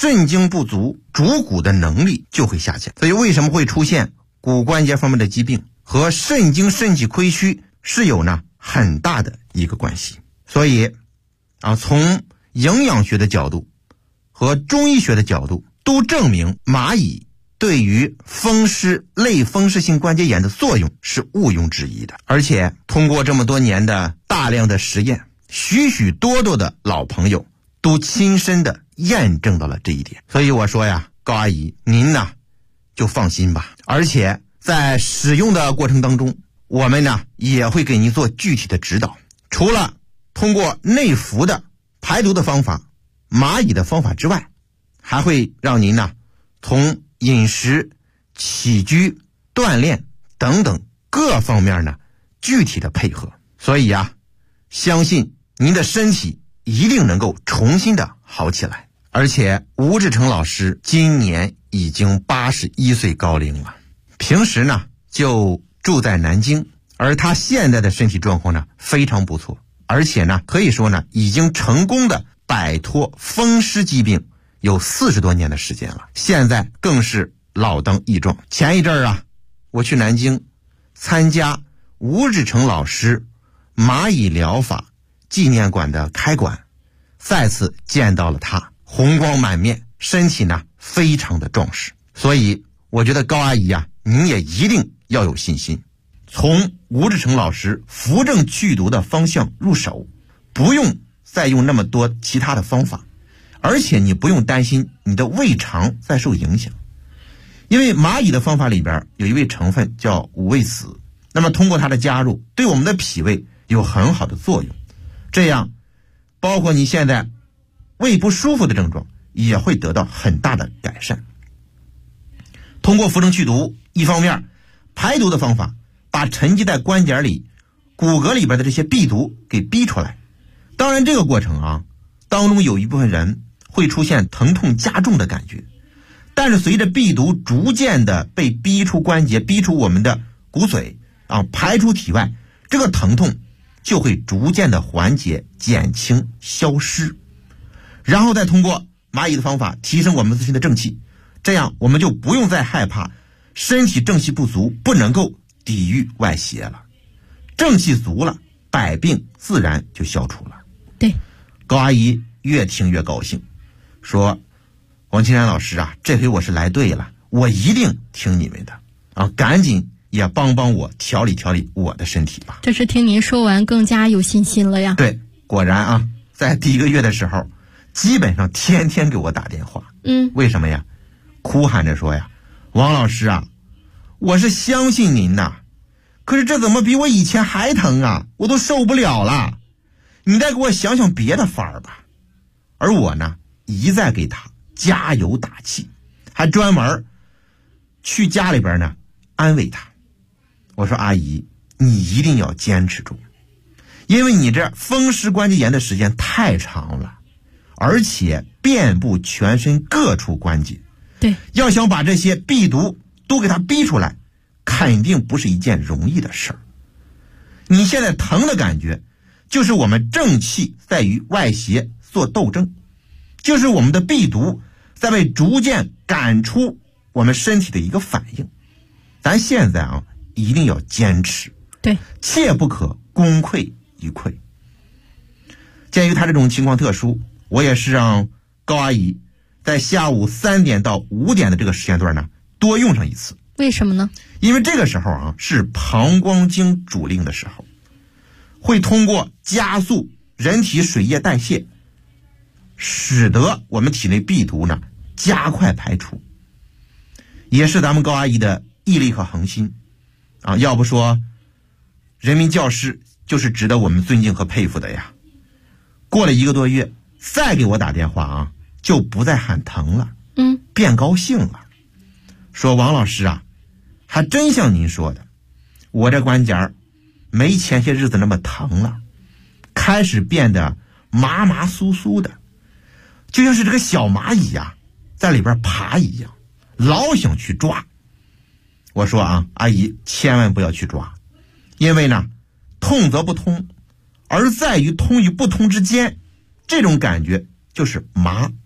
肾精不足，主骨的能力就会下降。所以为什么会出现骨关节方面的疾病，和肾精肾气亏虚是有很大的一个关系。所以从营养学的角度和中医学的角度都证明蚂蚁对于风湿类风湿性关节炎的作用是毋庸置疑的。而且通过这么多年的大量的实验，许许多多的老朋友都亲身的验证到了这一点。所以我说呀，高阿姨您就放心吧。而且在使用的过程当中，我们也会给您做具体的指导。除了通过内服的排毒的方法、蚂蚁的方法之外，还会让您从饮食、起居、锻炼等等各方面具体的配合。所以相信您的身体一定能够重新的好起来。而且吴志成老师今年已经81岁高龄了，平时就住在南京，而他现在的身体状况非常不错，而且可以说已经成功的摆脱风湿疾病有40多年的时间了，现在更是老当益壮。前一阵我去南京参加吴志成老师蚂蚁疗法纪念馆的开馆，再次见到了他，红光满面，身体非常的壮实。所以我觉得高阿姨您也一定要有信心，从吴志成老师扶正祛毒的方向入手，不用再用那么多其他的方法，而且你不用担心你的胃肠在受影响。因为蚂蚁的方法里边有一味成分叫五味子，那么通过它的加入，对我们的脾胃有很好的作用，这样包括你现在胃不舒服的症状也会得到很大的改善。通过扶正祛毒，一方面排毒的方法把沉积在关节里、骨骼里边的这些弊毒给逼出来。当然这个过程当中有一部分人会出现疼痛加重的感觉，但是随着弊毒逐渐的被逼出关节、逼出我们的骨髓排出体外，这个疼痛就会逐渐的缓解、减轻、消失。然后再通过蚂蚁的方法提升我们自身的正气，这样我们就不用再害怕身体正气不足，不能够抵御外邪了。正气足了，百病自然就消除了。 对， 高阿姨越听越高兴，说王青山老师这回我是来对了，我一定听你们的赶紧也帮帮我调理调理我的身体吧。 这是听您说完更加有信心了呀。 对，果然在第1个月的时候基本上天天给我打电话。为什么呀？哭喊着说呀，王老师我是相信您可是这怎么比我以前还疼我都受不了了，你再给我想想别的法儿吧。而我一再给他加油打气，还专门去家里边安慰他。我说阿姨，你一定要坚持住，因为你这风湿关节炎的时间太长了，而且遍布全身各处关节。 对， 要想把这些弊毒都给它逼出来，肯定不是一件容易的事儿。你现在疼的感觉，就是我们正气在与外邪做斗争，就是我们的弊毒在被逐渐赶出我们身体的一个反应。咱现在一定要坚持， 对， 切不可功亏一篑。鉴于他这种情况特殊，我也是让高阿姨在下午3点到5点的这个时间段多用上一次。 为什么呢？ 因为这个时候是膀胱经主令的时候，会通过加速人体水液代谢，使得我们体内弊毒加快排出，也是咱们高阿姨的毅力和恒心要不说人民教师就是值得我们尊敬和佩服的呀。过了1个多月再给我打电话就不再喊疼了，变高兴了，说王老师还真像您说的，我这关节没前些日子那么疼了，开始变得麻麻酥酥的，就像是这个小蚂蚁在里边爬一样，老想去抓。我说阿姨千万不要去抓，因为痛则不通，而在于通与不通之间，这种感觉就是麻，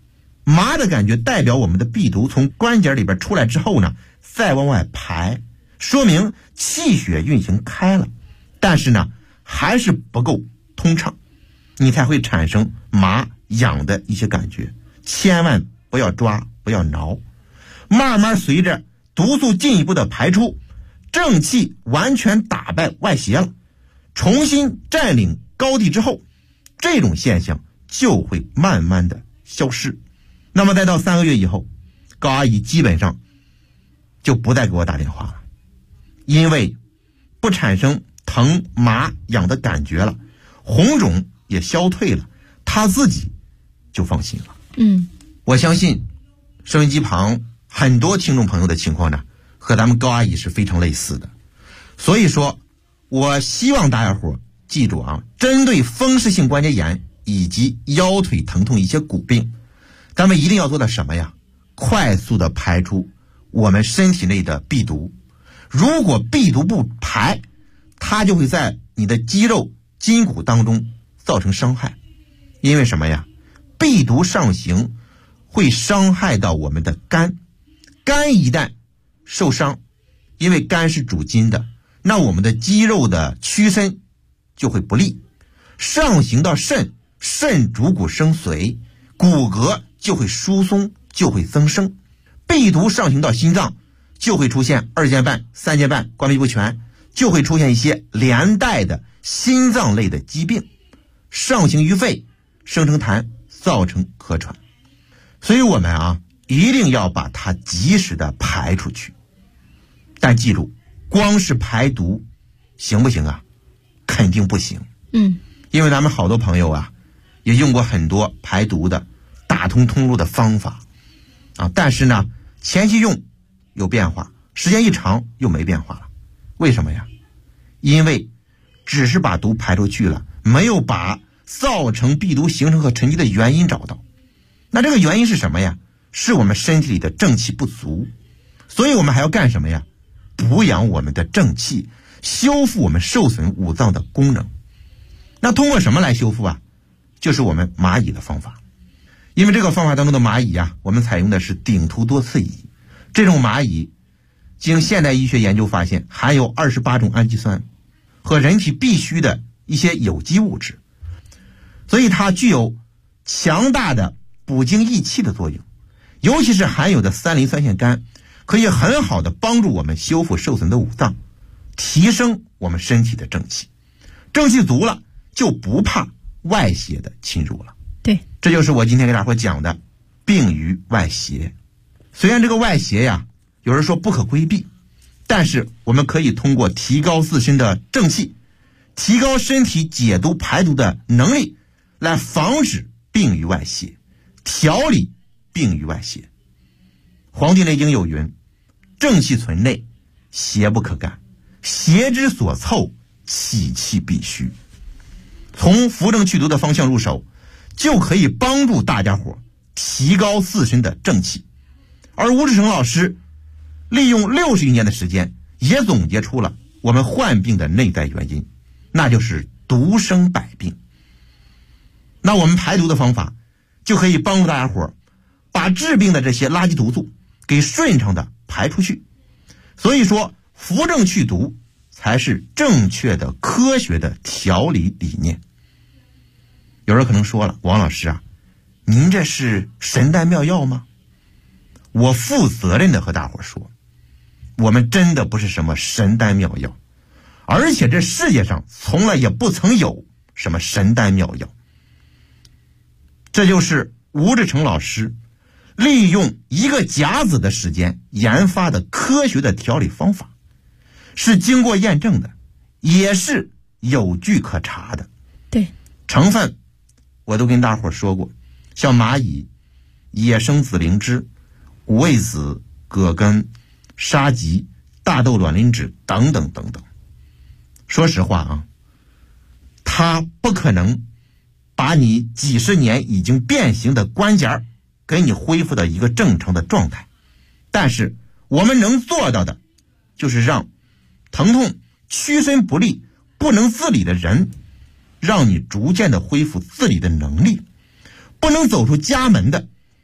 麻的感觉代表我们的病毒从关节里边出来之后呢，再往外排，说明气血运行开了，但是呢还是不够通畅，你才会产生麻痒的一些感觉。千万不要抓，不要挠，慢慢随着毒素进一步的排出，正气完全打败外邪了，重新占领高地之后，这种现象就会慢慢的消失。那么再到3个月以后，高阿姨基本上就不再给我打电话了，因为不产生疼麻痒的感觉了，红肿也消退了，她自己就放心了。我相信收音机旁很多听众朋友的情况呢，和咱们高阿姨是非常类似的。所以说我希望大家伙记住啊，针对风湿性关节炎以及腰腿疼痛一些骨病，咱们一定要做到什么呀？快速的排出我们身体内的病毒。如果病毒不排，它就会在你的肌肉筋骨当中造成伤害。因为什么呀？病毒上行会伤害到我们的肝，肝一旦受伤，因为肝是主筋的，那我们的肌肉的屈伸就会不利，上行到肾，肾主骨生髓，骨骼就会疏松，就会增生。病毒上行到心脏，就会出现2间瓣、3间瓣、关闭不全，就会出现一些连带的心脏类的疾病，上行于肺，生成痰，造成咳喘。所以我们一定要把它及时的排出去。但记住，光是排毒行不行啊？肯定不行。因为咱们好多朋友也用过很多排毒的打通通路的方法但是呢前期用有变化，时间一长又没变化了。为什么呀？因为只是把毒排出去了，没有把造成病毒形成和沉积的原因找到。那这个原因是什么呀？是我们身体里的正气不足。所以我们还要干什么呀？补养我们的正气，修复我们受损五脏的功能。那通过什么来修复啊？就是我们蚂蚁的方法。因为这个方法当中的蚂蚁我们采用的是顶突多刺蚁。这种蚂蚁经现代医学研究发现，含有28种氨基酸和人体必需的一些有机物质，所以它具有强大的补精益气的作用。尤其是含有的3磷酸腺苷，可以很好的帮助我们修复受损的五脏，提升我们身体的正气。正气足了，就不怕外邪的侵入了。 对， 这就是我今天给大伙讲的病于外邪。虽然这个外邪有人说不可规避，但是我们可以通过提高自身的正气，提高身体解毒排毒的能力，来防止病于外邪，调理病于外邪。黄帝内经有云：正气存内，邪不可干，邪之所凑，气气必虚。从扶正祛毒的方向入手，就可以帮助大家伙提高自身的正气。而吴志成老师利用60余年的时间，也总结出了我们患病的内在原因，那就是毒生百病。那我们排毒的方法就可以帮助大家伙把治病的这些垃圾毒素给顺畅的排出去。所以说扶正祛毒才是正确的科学的调理理念。有人可能说了，王老师您这是神丹妙药吗？我负责任的和大伙说，我们真的不是什么神丹妙药，而且这世界上从来也不曾有什么神丹妙药。这就是吴志成老师利用1个甲子的时间研发的科学的调理方法，是经过验证的，也是有据可查的。 对， 成分我都跟大伙说过，像蚂蚁、野生紫灵芝、五味子、葛根、沙棘、大豆卵磷脂等等等等。说实话它不可能把你几十年已经变形的关节给你恢复到一个正常的状态，但是我们能做到的就是让疼痛、屈伸不利、不能自理的人，让你逐渐的恢复自理的能力。不能走出家门的，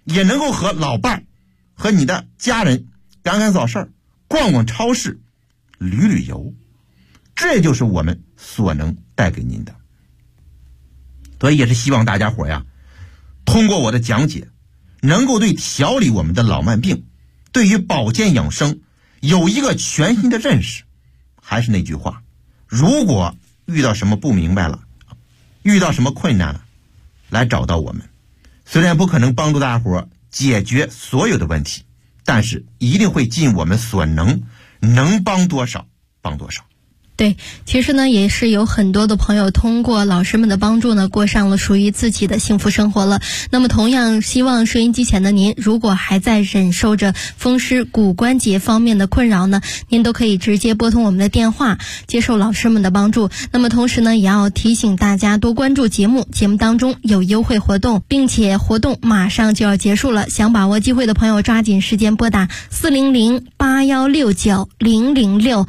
也能够和老伴儿和你的家人赶赶早市，逛逛超市，旅旅游，这就是我们所能带给您的。所以也是希望大家伙呀，通过我的讲解，能够对调理我们的老慢病，对于保健养生有一个全新的认识。还是那句话，如果遇到什么不明白了，遇到什么困难了，来找到我们。虽然不可能帮助大伙解决所有的问题，但是一定会尽我们所能，能帮多少帮多少。 对，其实呢也是有很多的朋友通过老师们的帮助呢，过上了属于自己的幸福生活了。那么同样希望收音机前的您，如果还在忍受着风湿骨关节方面的困扰呢，您都可以直接拨通我们的电话，接受老师们的帮助。那么同时呢，也要提醒大家多关注节目当中有优惠活动，并且活动马上就要结束了，想把握机会的朋友抓紧时间拨打400-8169-006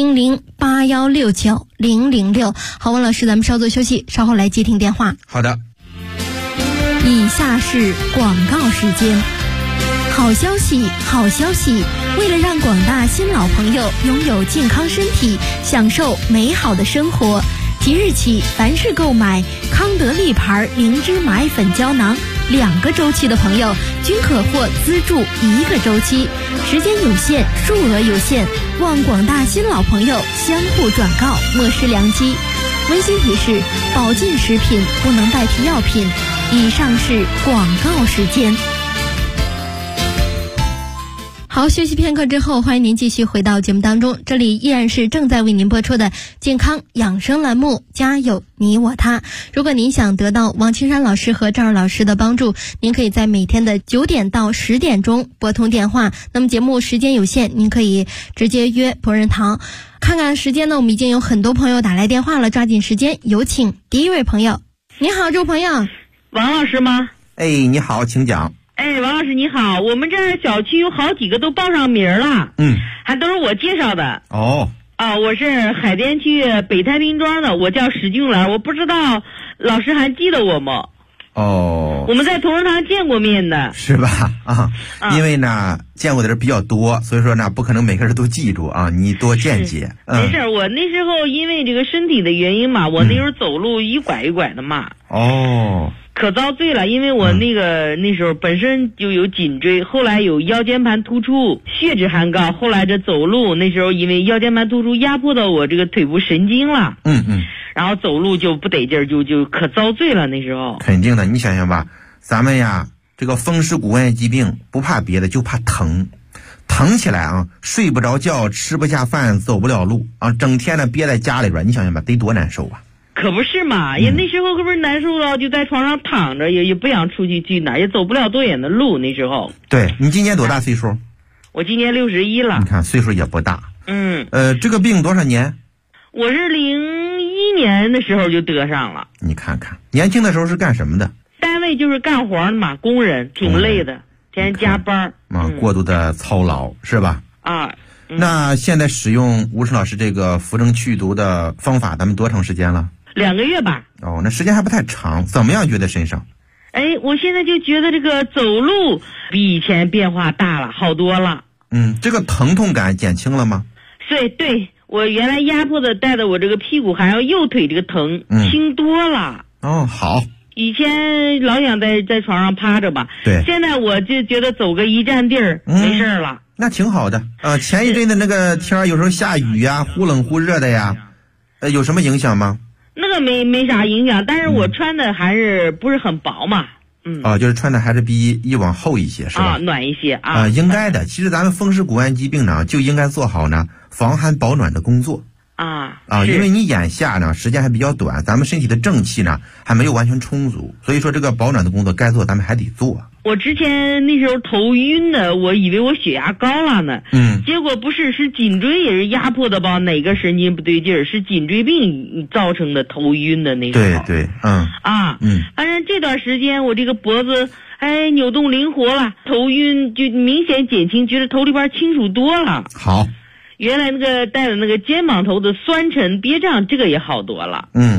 400-8169-006。好，王老师，咱们稍作休息，稍后来接听电话。 好的。 以下是广告时间。好消息，好消息！为了让广大新老朋友拥有健康身体，享受美好的生活，即日起，凡是购买康德利牌灵芝麻粉胶囊2个周期的朋友，均可获资助1个周期，时间有限，数额有限，望广大新老朋友相互转告，莫失良机。温馨提示：保健食品不能代替药品。以上是广告时间。好，休息片刻之后，欢迎您继续回到节目当中，这里依然是正在为您播出的健康养生栏目，家有你我他。如果您想得到王青山老师和赵二老师的帮助，您可以在每天的9点到10点钟拨通电话。那么节目时间有限，您可以直接约博仁堂。看看时间呢，我们已经有很多朋友打来电话了，抓紧时间，有请第一位朋友。你好，这位朋友。 王老师吗？ 哎，你好，请讲。 哎，王老师你好，我们这儿小区有好几个都报上名了，还都是我介绍的。 哦， 我是海淀区北太平庄的，我叫史静兰，我不知道老师还记得我吗？ 哦， 我们在同仁堂见过面的， 是吧？因为呢见过的人比较多，所以说呢不可能每个人都记住啊，你多见解。 没事，我那时候因为这个身体的原因嘛，我那时候走路一拐一拐的嘛。 哦。 可遭罪了，因为我那时候本身就有颈椎，后来有腰间盘突出，血脂含高，后来这走路那时候因为腰间盘突出压迫到我这个腿部神经了，然后走路就不得劲儿，就可遭罪了那时候。 肯定的，你想想吧，咱们呀这个风湿骨关节疾病不怕别的，就怕疼，疼起来啊，睡不着觉，吃不下饭，走不了路啊，整天呢憋在家里边，你想想吧，得多难受啊。 可不是嘛，也那时候可不是难受了，就在床上躺着，也不想出去哪，也走不了多远的路。那时候， 对，你今年多大岁数？ 我今年61了。 你看岁数也不大。这个病多少年？ 我是01年的时候就得上了。 你看看，年轻的时候是干什么的？ 单位就是干活的嘛，工人，挺累的，天天加班。 过度的操劳是吧？那现在使用吴晨老师这个扶正祛毒的方法，咱们多长时间了 ？2个月吧。 哦，那时间还不太长，怎么样觉得身上？ 我现在就觉得这个走路比以前变化大了，好多了。 这个疼痛感减轻了吗？ 对，我原来压迫的带的我这个屁股还有右腿这个疼，轻多了。 哦，好。 以前老想在床上趴着吧， 对， 现在我就觉得走个一站地儿，没事了。 那挺好的。前一阵的那个天有时候下雨呀，忽冷忽热的呀，有什么影响吗？ 那个没啥影响，但是我穿的还是不是很薄嘛。 就是穿的还是比以往厚一些，是吧？ 暖一些应该的。其实咱们风湿骨关节疾病呢，就应该做好呢防寒保暖的工作。因为你眼下呢时间还比较短，咱们身体的正气呢还没有完全充足，所以说这个保暖的工作该做咱们还得做。 我之前那时候头晕的，我以为我血压高了呢，结果不是，是颈椎也是压迫的吧，哪个神经不对劲儿，是颈椎病造成的头晕的那时候。 对， 反正这段时间我这个脖子扭动灵活了，头晕就明显减轻，觉得头里边清楚多了。 好。原来那个带的那个肩膀头的酸沉憋胀，这个也好多了。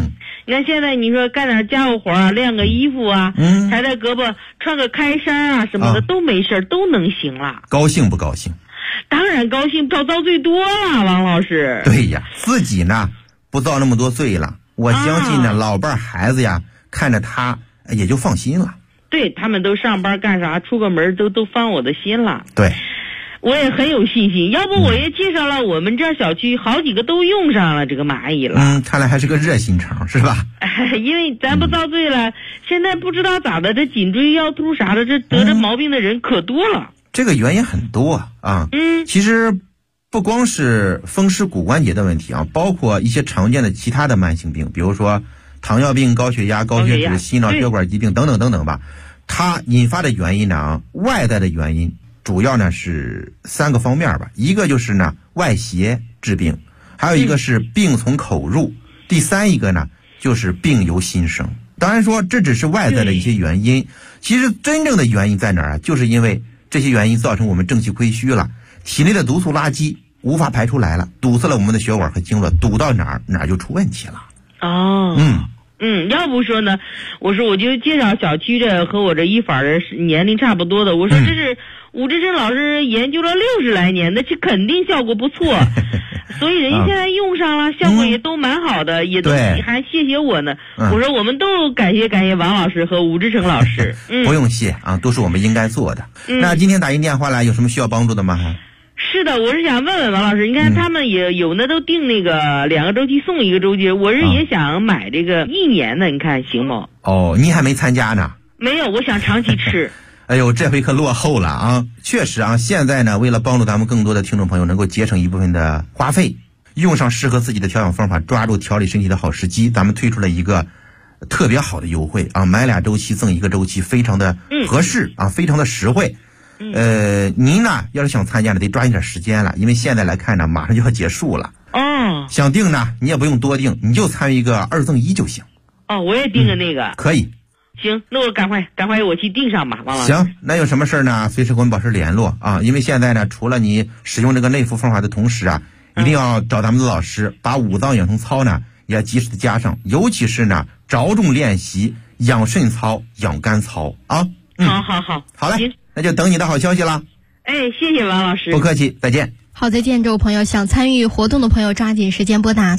你看现在你说干点家务活啊，晾个衣服啊，抬抬胳膊，穿个开衫啊什么的都没事，都能行了。 高兴不高兴？ 当然高兴，遭罪多了，王老师。 对呀，自己呢不遭那么多罪了，我相信呢，老伴孩子呀看着他也就放心了。 对，他们都上班干啥，出个门都放我的心了。 对， 我也很有信心，要不我也介绍了我们这小区好几个都用上了这个蚂蚁了。 看来还是个热心肠，是吧？ 因为咱不遭罪了，现在不知道咋的，这颈椎腰突啥的，这得这毛病的人可多了。 这个原因很多啊。其实不光是风湿骨关节的问题啊，包括一些常见的其他的慢性病，比如说糖尿病、高血压、高血脂、心脑血管疾病等等等等吧。它引发的原因呢，外在的原因主要呢是3个方面吧。一个就是呢外邪致病，还有一个是病从口入，第三一个呢就是病由心生。当然说这只是外在的一些原因，其实真正的原因在哪儿啊？就是因为这些原因造成我们正气亏虚了，体内的毒素垃圾无法排出来了，堵塞了我们的血管和经络，堵到哪儿就出问题了。 要不说呢，我就介绍小区这和我这一法的年龄差不多的，我说这是武志生老师研究了60来年的，这肯定效果不错。所以人家现在用上了，效果也都蛮好的，也都还谢谢我呢。我说我们都感谢王老师和武志成老师。 不用谢啊，都是我们应该做的。那今天打进电话来，有什么需要帮助的吗？ 是的，我是想问问王老师，你看他们也有的都订那个2个周期送1个周期，我是也想买这个1年的，你看行吗？ 你还没参加呢？ 没有，我想长期吃。 哎呦，这回可落后了啊！确实啊，现在呢，为了帮助咱们更多的听众朋友能够节省一部分的花费，用上适合自己的调养方法，抓住调理身体的好时机，咱们推出了一个特别好的优惠啊，买2周期赠1个周期，非常的合适啊，非常的实惠。您呢要是想参加呢，得抓紧点时间了，因为现在来看呢，马上就要结束了。想订呢，你也不用多订，你就参与一个2赠1就行。 我也订个那个。 可以。 行，那我赶快我去订上吧，王老师。 行，那有什么事呢？随时和我们保持联络啊！因为现在呢，除了你使用这个内服方法的同时啊，一定要找咱们的老师，把5脏养生操呢也要及时的加上，尤其是呢着重练习养肾操、养肝操啊。好嘞，那就等你的好消息了。 谢谢王老师。 不客气，再见。 好，再见，这位朋友，想参与活动的朋友抓紧时间拨打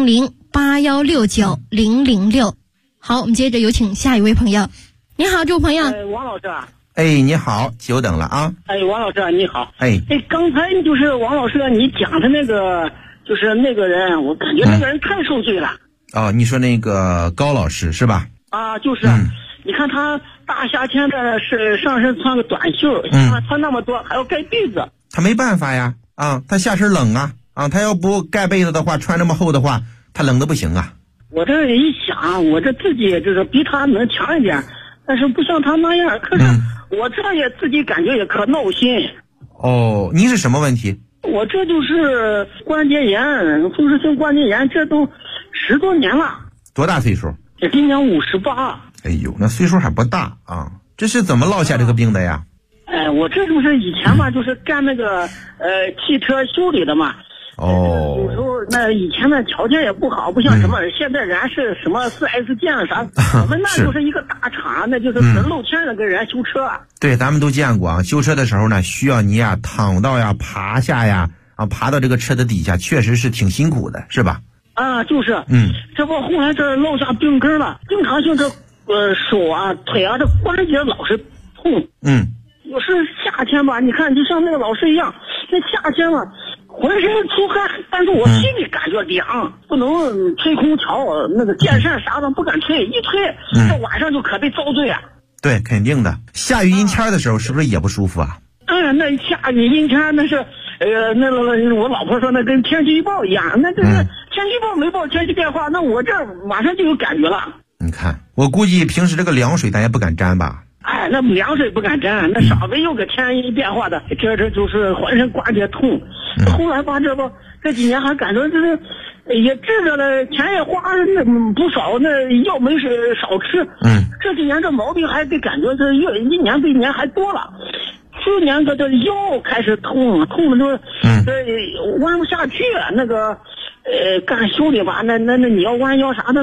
400-8169-006。好，我们接着有请下一位朋友。你好，这位朋友。 王老师啊。 你好，久等了啊。 王老师你好。 刚才就是王老师你讲的那个，就是那个人，我感觉那个人太受罪了。 你说那个高老师是吧？ 就是。你看他大夏天的是上身穿个短袖，穿那么多还要盖被子。 他没办法呀，他下身冷啊，他要不盖被子的话，穿那么厚的话，他冷的不行啊。 我这一想，我这自己就是比他能强一点，但是不像他那样。可是我这也自己感觉也可闹心。 您是什么问题？ 我这就是关节炎，风湿性关节炎，这都10多年了。 多大岁数？ 今年58。 哎呦，那岁数还不大啊！这是怎么落下这个病的呀？ 我这就是以前嘛，就是干那个汽车修理的嘛。有时候那以前的条件也不好，不像什么现在人是什么4S 店啥，我们那就是一个大厂，那就是露天的跟人修车。 对，咱们都见过啊。修车的时候呢，需要你躺到爬下爬到这个车的底下，确实是挺辛苦的，是吧？ 就是。这不后来这落下病根了，经常性这手腿这关节老是痛。有时夏天吧，你看就像那个老师一样，那夏天嘛浑身出汗，但是我心里感觉凉，不能吹空调，那个电扇啥的不敢吹，一吹这晚上就可被遭罪啊。 对，肯定的。下雨阴天的时候是不是也不舒服啊？ 那下雨阴天那是那我老婆说那跟天气预报一样，那这是天气预报没报天气变化，那我这马上就有感觉了。 你看，我估计平时这个凉水咱也不敢沾吧？ 那凉水不敢沾，那稍微有个天气变化的，这就是浑身关节痛。后来吧，这几年还感觉就是也治着了，钱也花不少，那药没是少吃。这几年这毛病还得感觉这一年比一年还多了。去年这腰开始痛的就弯不下去，那个干修理吧，那你要弯腰啥的，那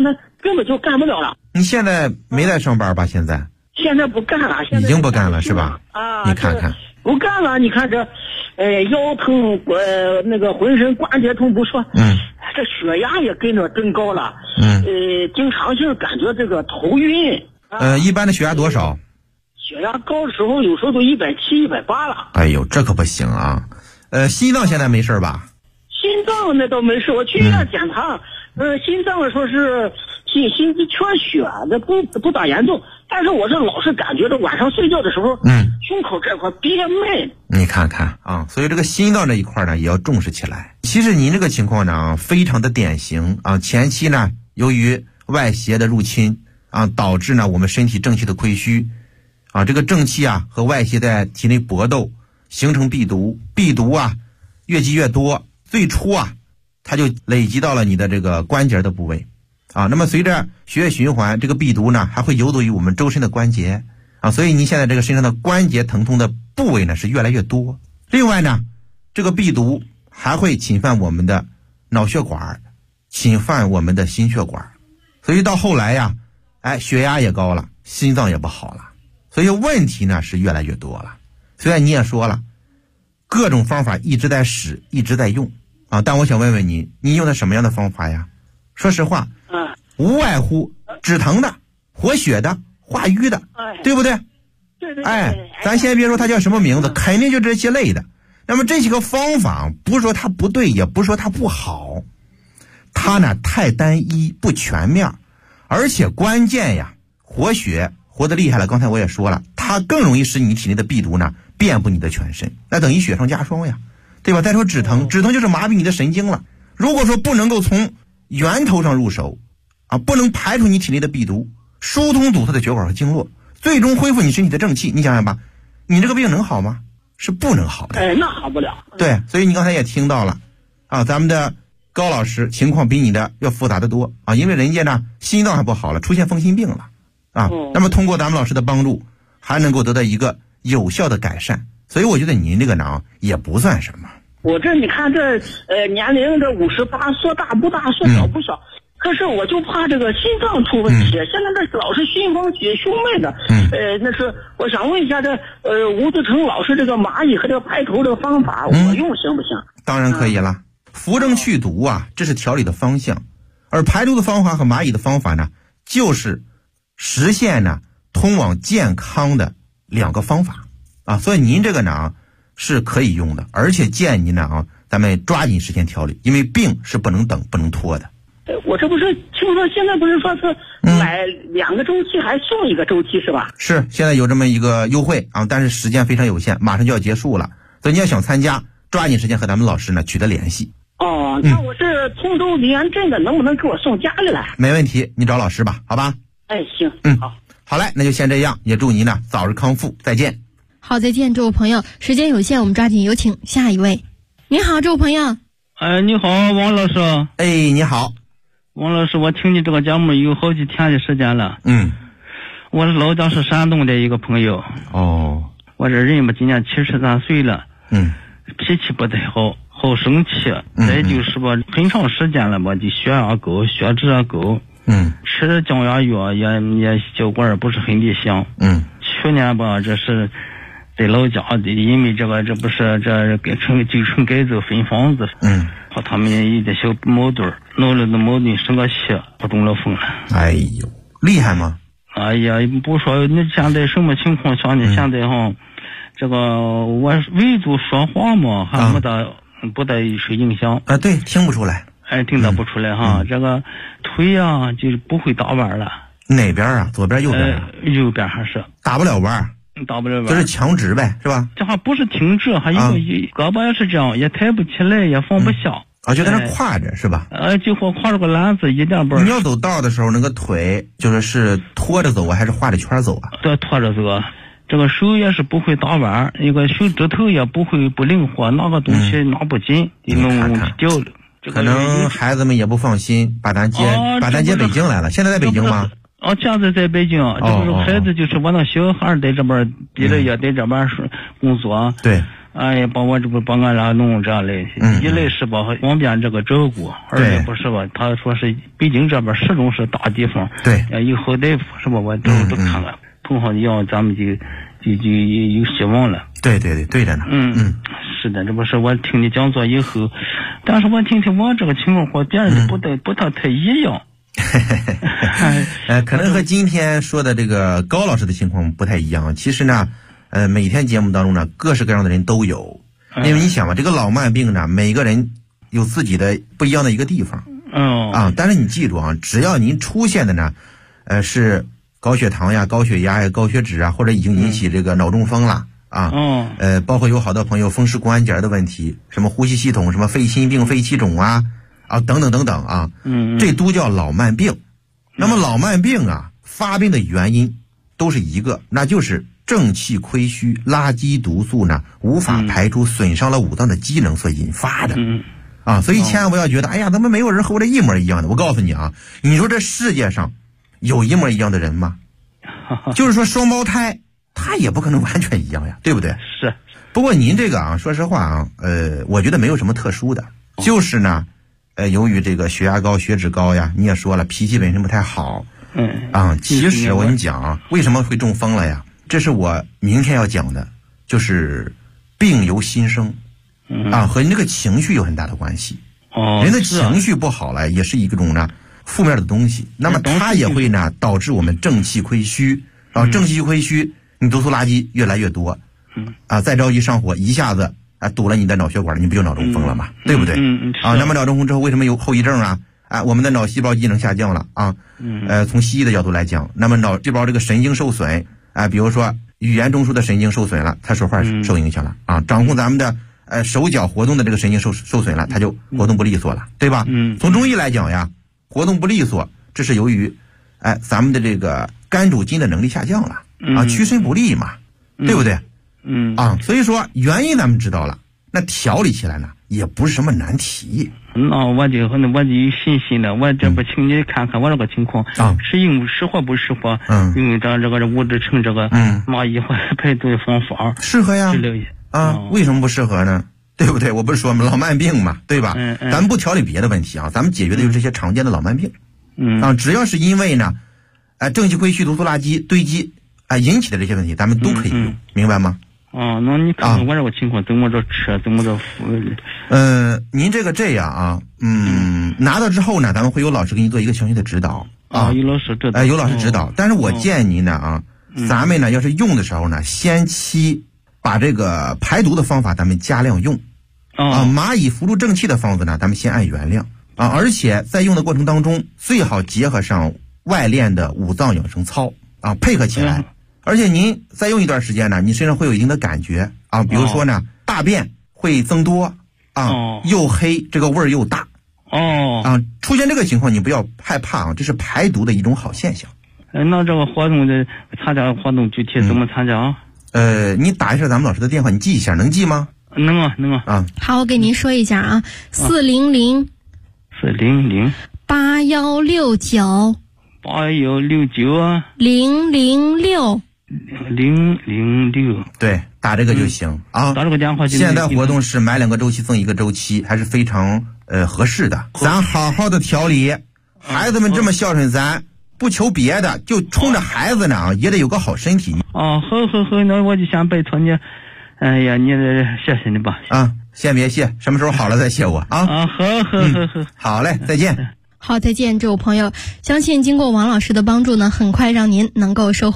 根本就干不了了。 你现在没在上班吧？现在不干了， 已经不干了是吧？ 啊， 你看看， 不干了，你看这，腰疼，那个浑身关节痛不说，这血压也跟着增高了，经常性感觉这个头晕。 一般的血压多少？ 血压高的时候，有时候都170、180了。 哎呦，这可不行啊！心脏现在没事吧？ 心脏那倒没事，我去医院检查，心脏说是心肌缺血，那不大严重，但是我这老是感觉这晚上睡觉的时候，胸口这块憋闷。你看看啊，所以这个心脏这一块呢也要重视起来。其实您这个情况呢非常的典型啊，前期呢由于外邪的入侵啊，导致呢我们身体正气的亏虚啊，这个正气啊和外邪在体内搏斗，形成闭毒，闭毒啊越积越多，最初啊它就累积到了你的这个关节的部位啊，那么随着血液循环，这个闭毒呢还会游走于我们周身的关节啊，所以你现在这个身上的关节疼痛的部位呢是越来越多。另外呢，这个闭毒还会侵犯我们的脑血管，侵犯我们的心血管，所以到后来呀，血压也高了，心脏也不好了，所以问题呢是越来越多了。虽然你也说了，各种方法一直在使，一直在用啊，但我想问问你用的什么样的方法呀？说实话，无外乎止疼的、活血的、化瘀的，对不对？ 对。 咱先别说它叫什么名字，肯定就这些类的。那么这些个方法，不是说它不对，也不是说它不好，它呢太单一不全面，而且关键呀，活血活得厉害了。刚才我也说了，它更容易使你体内的闭毒呢遍布你的全身，那等于雪上加霜呀，对吧？再说止疼就是麻痹你的神经了。如果说不能够从源头上入手啊，不能排除你体内的闭毒，疏通堵塞的血管和经络，最终恢复你身体的正气，你想想吧，你这个病能好吗？是不能好的。 那好不了。 对，所以你刚才也听到了啊，咱们的高老师情况比你的要复杂的多啊，因为人家呢心脏还不好了，出现风心病了啊。那么通过咱们老师的帮助，还能够得到一个有效的改善，所以我觉得您这个呢也不算什么。 我这你看这年龄这58，说大不大，说小不小，可是我就怕这个心脏出问题，现在这老是心风起胸闷的，那是我想问一下这吴志成老师这个蚂蚁和这个排头这个方法，我用行不行？ 当然可以了，扶正祛毒啊，这是调理的方向，而排毒的方法和蚂蚁的方法呢，就是实现呢通往健康的两个方法啊，所以您这个呢是可以用的，而且建议您呢咱们抓紧时间调理，因为病是不能等不能拖的。 我这不是听说现在不是说是买2个周期还送1个周期是吧？ 是，现在有这么一个优惠啊，但是时间非常有限，马上就要结束了，所以你要想参加，抓紧时间和咱们老师呢取得联系。 那我是通州临安镇的，能不能给我送家里来？ 没问题，你找老师吧，好吧？ 行， 好嘞，那就先这样，也祝您呢早日康复，再见。 好，再见，这位朋友，时间有限，我们抓紧有请下一位。你好，这位朋友。 你好，王老师。 你好。 王老师，我听你这个节目有好几天的时间了。我的老家是山东的一个朋友。我这人吧今年73岁了。脾气不太好，好生气。再就是吧，很长时间了吧，就血压高，血脂也高。吃的降压药也效果也不是很理想。去年吧，这是在老家的，因为这不是这旧城改造分房子。和他们一点小矛盾，闹了的矛盾生个气，不中了风了。 哎呦，厉害吗？ 哎呀，不说你现在什么情况下呢？现在这个我唯独说话嘛，还不大受影响。 对，听不出来。 听得不出来这个腿啊，就是不会打弯了。 哪边啊？左边右边？ 右边还是打不了弯。 打不了弯， 就是强直呗，是吧？ 这还不是挺直，还有胳膊也是这样，也抬不起来，也放不下。 就在那挎着，是吧？ 就和挎着个篮子一点不。 你要走道的时候，那个腿是拖着走啊，还是画着圈走啊？ 对，拖着走。这个手也是不会打弯，一个手指头也不灵活，拿个东西拿不紧，弄掉了。 可能孩子们也不放心，把咱接北京来了。现在在北京吗？ 现在在北京，这不是孩子，就是我那小孩在这边，毕了业在这边工作。 对， 哎呀，把我这不帮俺俩弄这样嘞，一类是吧方便这个照顾，二类不是吧？他说是北京这边始终是大地方， 对， 以后大夫是吧？我都看看，碰上药咱们就有希望了。 对的呢。 是的，这不是我听你讲座以后，但是我听我这个情况和别人不太一样。 可能和今天说的这个高老师的情况不太一样。其实呢，每天节目当中呢，各式各样的人都有。因为你想嘛，这个老慢病呢，每个人有自己的不一样的一个地方。但是你记住啊，只要您出现的呢，是高血糖呀、高血压呀、高血脂啊，或者已经引起这个脑中风了包括有好多朋友风湿关节的问题，什么呼吸系统、什么肺心病、肺气肿等等啊，这都叫老慢病。那么老慢病啊，发病的原因都是一个，那就是正气亏虚，垃圾毒素呢无法排出，损伤了五脏的机能所引发的。所以千万不要觉得，哎呀，怎么没有人和我这一模一样的？我告诉你啊，你说这世界上有一模一样的人吗？就是说双胞胎，他也不可能完全一样呀，对不对？ 是。 不过您这个啊，说实话啊，我觉得没有什么特殊的，就是呢。由于这个血压高、血脂高呀，你也说了，脾气本身不太好。其实我跟你讲，为什么会中风了呀？这是我明天要讲的，就是病由心生，和你这个情绪有很大的关系。人的情绪不好了，也是一种呢负面的东西，那么它也会呢导致我们正气亏虚。正气亏虚，你毒素垃圾越来越多。再着急上火，一下子。堵了你的脑血管，你不就脑中风了吗？对不对？那么脑中风之后为什么有后遗症啊？我们的脑细胞机能下降了啊。从西医的角度来讲，那么脑细胞这个神经受损比如说语言中枢的神经受损了，它说话受影响了掌控咱们的手脚活动的这个神经受损了，它就活动不利索了，对吧？从中医来讲呀，活动不利索，这是由于咱们的这个肝主筋的能力下降了屈伸不利嘛，对不对？所以说原因咱们知道了，那调理起来呢也不是什么难题。 那我就有信心了，我这不请你看看我这个情况适应适合不适合用这个五指成这个蚂蚁排毒的方法。 适合呀为什么不适合呢？对不对？我不是说老慢病嘛，对吧？咱们不调理别的问题咱们解决的就是这些常见的老慢病。只要是因为呢正气亏虚、毒素垃圾堆积引起的这些问题，咱们都可以用，明白吗？ 那你看看我这个情况怎么着吃，怎么着服？ 您这样拿到之后呢，咱们会有老师给你做一个详细的指导有老师指导。 有老师指导，但是我建议您呢咱们呢要是用的时候呢，先期把这个排毒的方法咱们加量用蚂蚁扶助正气的方子呢，咱们先按原量而且在用的过程当中，最好结合上外练的五脏养生操配合起来。而且您再用一段时间呢，你身上会有一定的感觉比如说呢大便会增多又黑，这个味儿又大出现这个情况你不要害怕这是排毒的一种好现象。 那这个活动的参加活动具体怎么参加你打一下咱们老师的电话，你记一下，能记吗？ 能啊好，我给您说一下400 8169 006， 对，打这个就行打这个电话就。 现在活动是买2个周期赠1个周期，还是非常合适的。咱好好的调理，孩子们这么孝顺，咱不求别的，就冲着孩子呢也得有个好身体。 好，那我就先拜托你。哎呀，你谢谢你吧。 先别谢，什么时候好了再谢我好，好嘞，再见。 好，再见，这位朋友。相信经过王老师的帮助呢，很快让您能够收获